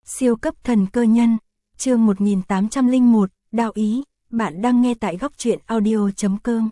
Siêu cấp thần cơ nhân, chương 1801, đạo ý, bạn đang nghe tại góc truyện audio.com.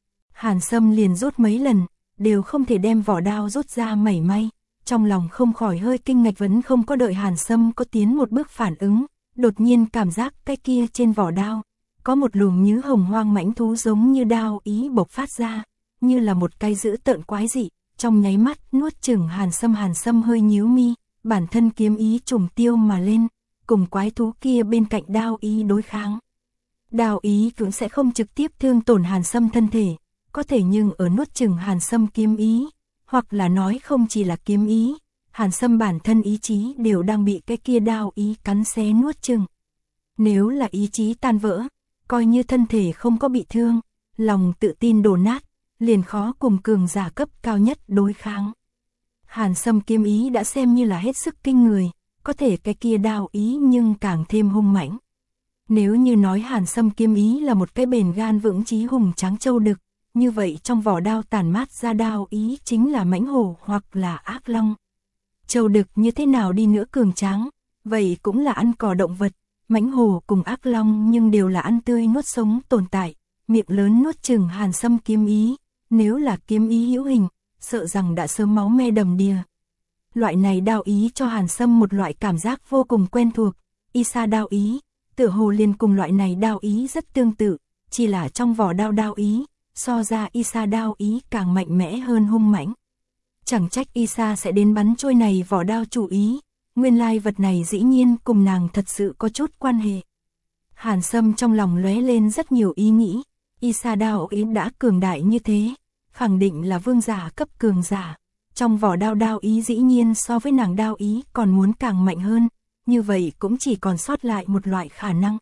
Hàn Sâm liền rút mấy lần, đều không thể đem vỏ đao rút ra mảy may, trong lòng không khỏi hơi kinh ngạc, vẫn không có đợi Hàn Sâm có tiến một bước phản ứng, đột nhiên cảm giác cái kia trên vỏ đao, có một luồng như hồng hoang mãnh thú giống như đao ý bộc phát ra, như là một cái dữ tợn quái dị, trong nháy mắt nuốt chửng Hàn Sâm hơi nhíu mi. Bản thân kiếm ý trùng tiêu mà lên, cùng quái thú kia bên cạnh đao ý đối kháng. Đao ý cũng sẽ không trực tiếp thương tổn Hàn Sâm thân thể, có thể nhưng ở nuốt chửng Hàn Sâm kiếm ý, hoặc là nói không chỉ là kiếm ý, Hàn Sâm bản thân ý chí đều đang bị cái kia đao ý cắn xé nuốt chửng. Nếu là ý chí tan vỡ, coi như thân thể không có bị thương, lòng tự tin đổ nát, liền khó cùng cường giả cấp cao nhất đối kháng. Hàn Sâm kiếm ý đã xem như là hết sức kinh người, có thể cái kia đao ý nhưng càng thêm hung mãnh. Nếu như nói Hàn Sâm kiếm ý là một cái bền gan vững chí hùng tráng châu đực, như vậy trong vỏ đao tản mát ra đao ý chính là mãnh hổ hoặc là ác long. Châu đực như thế nào đi nữa cường tráng, vậy cũng là ăn cỏ động vật, mãnh hổ cùng ác long nhưng đều là ăn tươi nuốt sống tồn tại, miệng lớn nuốt chửng Hàn Sâm kiếm ý, nếu là kiếm ý hữu hình, sợ rằng đã sớm máu me đầm đìa. Loại này đao ý cho Hàn Sâm một loại cảm giác vô cùng quen thuộc, y sa đao ý, tựa hồ liền cùng loại này đao ý rất tương tự, chỉ là trong vỏ đao đao ý, so ra y sa đao ý càng mạnh mẽ hơn hung mãnh. Chẳng trách y sa sẽ đến bắn trôi này vỏ đao chủ ý, nguyên lai vật này dĩ nhiên cùng nàng thật sự có chút quan hệ. Hàn Sâm trong lòng lóe lên rất nhiều ý nghĩ, y sa đao ý đã cường đại như thế, khẳng định là vương giả cấp cường giả, trong vỏ đao đao ý dĩ nhiên so với nàng đao ý còn muốn càng mạnh hơn, như vậy cũng chỉ còn sót lại một loại khả năng.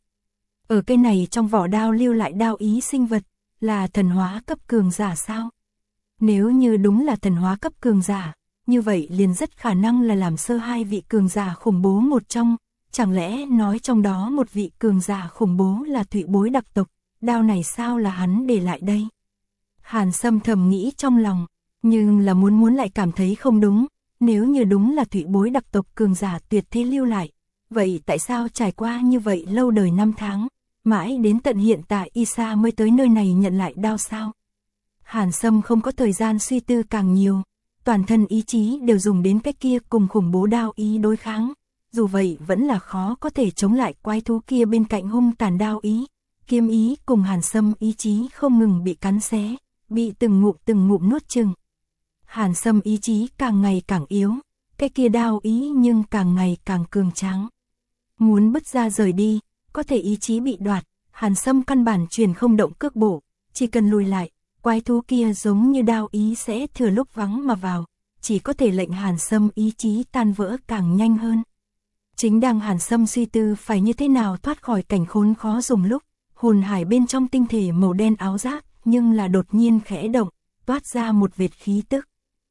Ở cái này trong vỏ đao lưu lại đao ý sinh vật, là thần hóa cấp cường giả sao? Nếu như đúng là thần hóa cấp cường giả, như vậy liền rất khả năng là làm sơ hai vị cường giả khủng bố một trong, chẳng lẽ nói trong đó một vị cường giả khủng bố là Thụy Bối đặc tộc, đao này sao là hắn để lại đây? Hàn Sâm thầm nghĩ trong lòng, nhưng là muốn lại cảm thấy không đúng, nếu như đúng là Thụy Bối đặc tộc cường giả tuyệt thế lưu lại, vậy tại sao trải qua như vậy lâu đời năm tháng, mãi đến tận hiện tại y sa mới tới nơi này nhận lại đao sao? Hàn Sâm không có thời gian suy tư càng nhiều, toàn thân ý chí đều dùng đến cái kia cùng khủng bố đao ý đối kháng, dù vậy vẫn là khó có thể chống lại quái thú kia bên cạnh hung tàn đao ý, kiếm ý cùng Hàn Sâm ý chí không ngừng bị cắn xé, bị từng ngụm nuốt chửng. Hàn Sâm ý chí càng ngày càng yếu, cái kia đao ý nhưng càng ngày càng cường tráng. Muốn bứt ra rời đi, có thể ý chí bị đoạt, Hàn Sâm căn bản truyền không động cước bộ, chỉ cần lùi lại, quái thú kia giống như đao ý sẽ thừa lúc vắng mà vào, chỉ có thể lệnh Hàn Sâm ý chí tan vỡ càng nhanh hơn. Chính đang Hàn Sâm suy tư phải như thế nào thoát khỏi cảnh khốn khó dùng lúc, hồn hải bên trong tinh thể màu đen áo giáp nhưng là đột nhiên khẽ động, toát ra một vệt khí tức.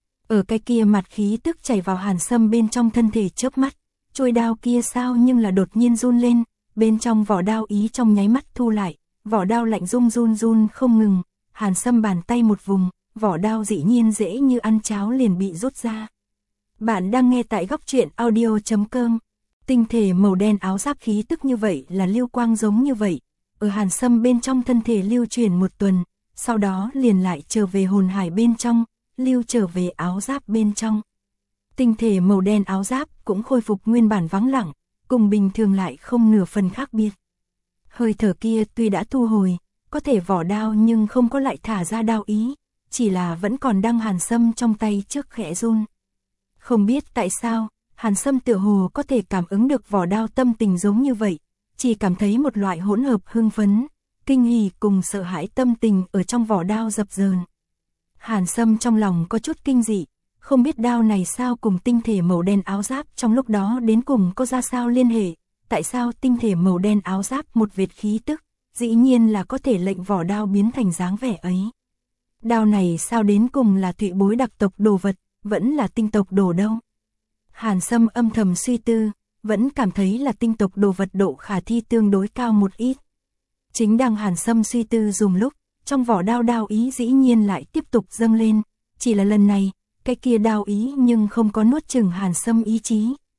Ở cái kia mặt khí tức chảy vào Hàn Sâm bên trong thân thể chớp mắt, chuôi đao kia sao nhưng là đột nhiên run lên, bên trong vỏ đao ý trong nháy mắt thu lại, vỏ đao lạnh run không ngừng, Hàn Sâm bàn tay một vùng, vỏ đao dĩ nhiên dễ như ăn cháo liền bị rút ra. Bạn đang nghe tại góc truyện audio.com. Tinh thể màu đen áo giáp khí tức như vậy là lưu quang giống như vậy, ở Hàn Sâm bên trong thân thể lưu truyền một tuần, sau đó liền lại trở về hồn hải bên trong, lưu trở về áo giáp bên trong. Tinh thể màu đen áo giáp cũng khôi phục nguyên bản vắng lặng, cùng bình thường lại không nửa phần khác biệt. Hơi thở kia tuy đã thu hồi, có thể vỏ đao nhưng không có lại thả ra đao ý, chỉ là vẫn còn đang Hàn Sâm trong tay trước khẽ run. Không biết tại sao, Hàn Sâm tựa hồ có thể cảm ứng được vỏ đao tâm tình giống như vậy, chỉ cảm thấy một loại hỗn hợp hưng phấn, kinh hỉ cùng sợ hãi tâm tình ở trong vỏ đao dập dờn. Hàn Sâm trong lòng có chút kinh dị, không biết đao này sao cùng tinh thể màu đen áo giáp trong lúc đó đến cùng có ra sao liên hệ, tại sao tinh thể màu đen áo giáp một vệt khí tức, dĩ nhiên là có thể lệnh vỏ đao biến thành dáng vẻ ấy. Đao này sao đến cùng là Thụy Bối đặc tộc đồ vật, vẫn là tinh tộc đồ đâu? Hàn Sâm âm thầm suy tư, vẫn cảm thấy là tinh tộc đồ vật độ khả thi tương đối cao một ít. Chính đang Hàn Sâm suy tư dùng lúc, trong vỏ đao đao ý dĩ nhiên lại tiếp tục dâng lên, chỉ là lần này, cái kia đao ý nhưng không có nuốt chửng Hàn Sâm ý chí,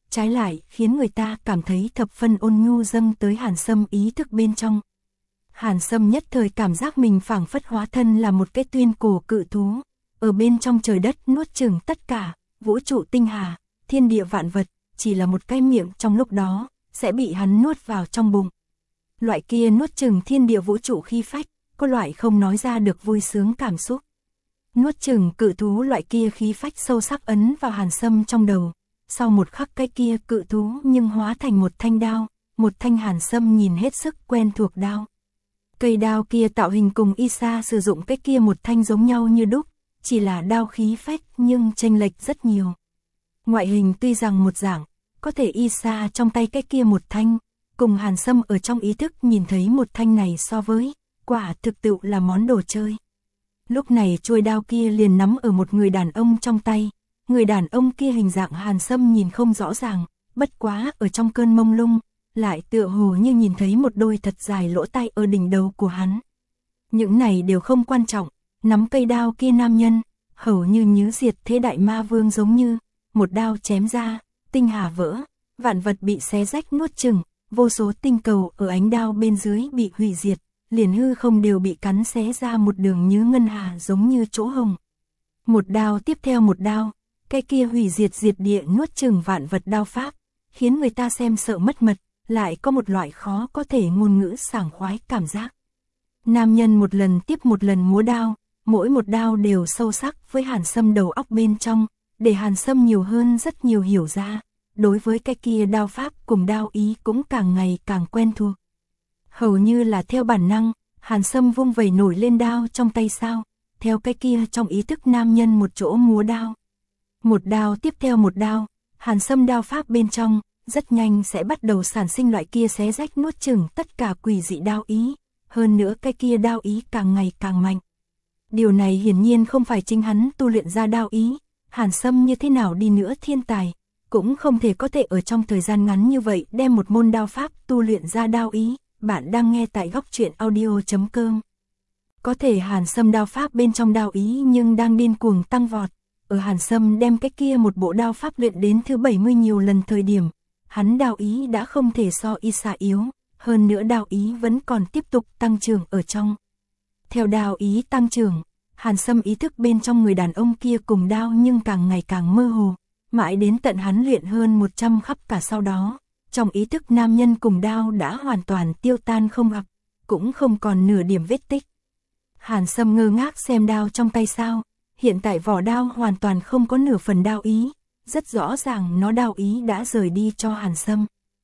trái lại khiến người ta cảm thấy thập phân ôn nhu dâng tới Hàn Sâm ý thức bên trong. Hàn Sâm nhất thời cảm giác mình phảng phất hóa thân là một cái tuyên cổ cự thú, ở bên trong trời đất nuốt chửng tất cả, vũ trụ tinh hà, thiên địa vạn vật, chỉ là một cái miệng trong lúc đó, sẽ bị hắn nuốt vào trong bụng. Loại kia nuốt chửng thiên địa vũ trụ khí phách, có loại không nói ra được vui sướng cảm xúc. Nuốt chửng cự thú loại kia khí phách sâu sắc ấn vào Hàn Sâm trong đầu. Sau một khắc cái kia cự thú nhưng hóa thành một thanh đao, một thanh Hàn Sâm nhìn hết sức quen thuộc đao. Cây đao kia tạo hình cùng Isa sử dụng cái kia một thanh giống nhau như đúc, chỉ là đao khí phách nhưng chênh lệch rất nhiều. Ngoại hình tuy rằng một dạng, có thể Isa trong tay cái kia một thanh, cùng Hàn Sâm ở trong ý thức nhìn thấy một thanh này so với, quả thực tự là món đồ chơi. Lúc này chuôi đao kia liền nắm ở một người đàn ông trong tay, người đàn ông kia hình dạng Hàn Sâm nhìn không rõ ràng, bất quá ở trong cơn mông lung, lại tựa hồ như nhìn thấy một đôi thật dài lỗ tai ở đỉnh đầu của hắn. Những này đều không quan trọng, nắm cây đao kia nam nhân, hầu như diệt thế đại ma vương giống như, một đao chém ra, tinh hà vỡ, vạn vật bị xé rách nuốt chửng, vô số tinh cầu ở ánh đao bên dưới bị hủy diệt, liền hư không đều bị cắn xé ra một đường như ngân hà giống như chỗ hồng. Một đao tiếp theo một đao, cái kia hủy diệt diệt địa nuốt chửng vạn vật đao pháp, khiến người ta xem sợ mất mật, lại có một loại khó có thể ngôn ngữ sảng khoái cảm giác. Nam nhân một lần tiếp một lần múa đao, mỗi một đao đều sâu sắc với Hàn Sâm đầu óc bên trong, để Hàn Sâm nhiều hơn rất nhiều hiểu ra, đối với cái kia đao pháp cùng đao ý cũng càng ngày càng quen thuộc. Hầu như là theo bản năng, Hàn Sâm vung vẩy nổi lên đao trong tay sao, theo cái kia trong ý thức nam nhân một chỗ múa đao. Một đao tiếp theo một đao, Hàn Sâm đao pháp bên trong, rất nhanh sẽ bắt đầu sản sinh loại kia xé rách nuốt chửng tất cả quỷ dị đao ý, hơn nữa cái kia đao ý càng ngày càng mạnh. Điều này hiển nhiên không phải chính hắn tu luyện ra đao ý, Hàn Sâm như thế nào đi nữa thiên tài, cũng không thể có thể ở trong thời gian ngắn như vậy đem một môn đao pháp tu luyện ra đao ý. Bạn đang nghe tại góc truyện audio.com. Có thể Hàn Sâm đao pháp bên trong đao ý nhưng đang điên cuồng tăng vọt. Ở Hàn Sâm đem cái kia một bộ đao pháp luyện đến thứ 70 nhiều lần thời điểm, hắn đao ý đã không thể so Isa yếu, hơn nữa đao ý vẫn còn tiếp tục tăng trưởng ở trong. Theo đao ý tăng trưởng, Hàn Sâm ý thức bên trong người đàn ông kia cùng đao nhưng càng ngày càng mơ hồ, mãi đến tận hắn luyện hơn 100 khắp cả sau đó. Trong ý thức nam nhân cùng đao đã hoàn toàn tiêu tan không gặp, cũng không còn nửa điểm vết tích. Hàn Sâm ngơ ngác xem đao trong tay sao, hiện tại vỏ đao hoàn toàn không có nửa phần đao ý, rất rõ ràng nó đao ý đã rời đi cho Hàn Sâm.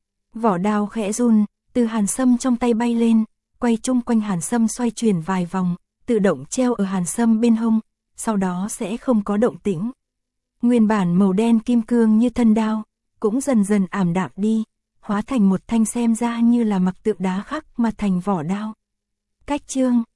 Vỏ đao khẽ run, từ Hàn Sâm trong tay bay lên, quay chung quanh Hàn Sâm xoay chuyển vài vòng, tự động treo ở Hàn Sâm bên hông, sau đó sẽ không có động tĩnh. Nguyên bản màu đen kim cương như thân đao, cũng dần dần ảm đạm đi, hóa thành một thanh xem ra như là mặc tượng đá khắc mà thành vỏ đao. Cách chương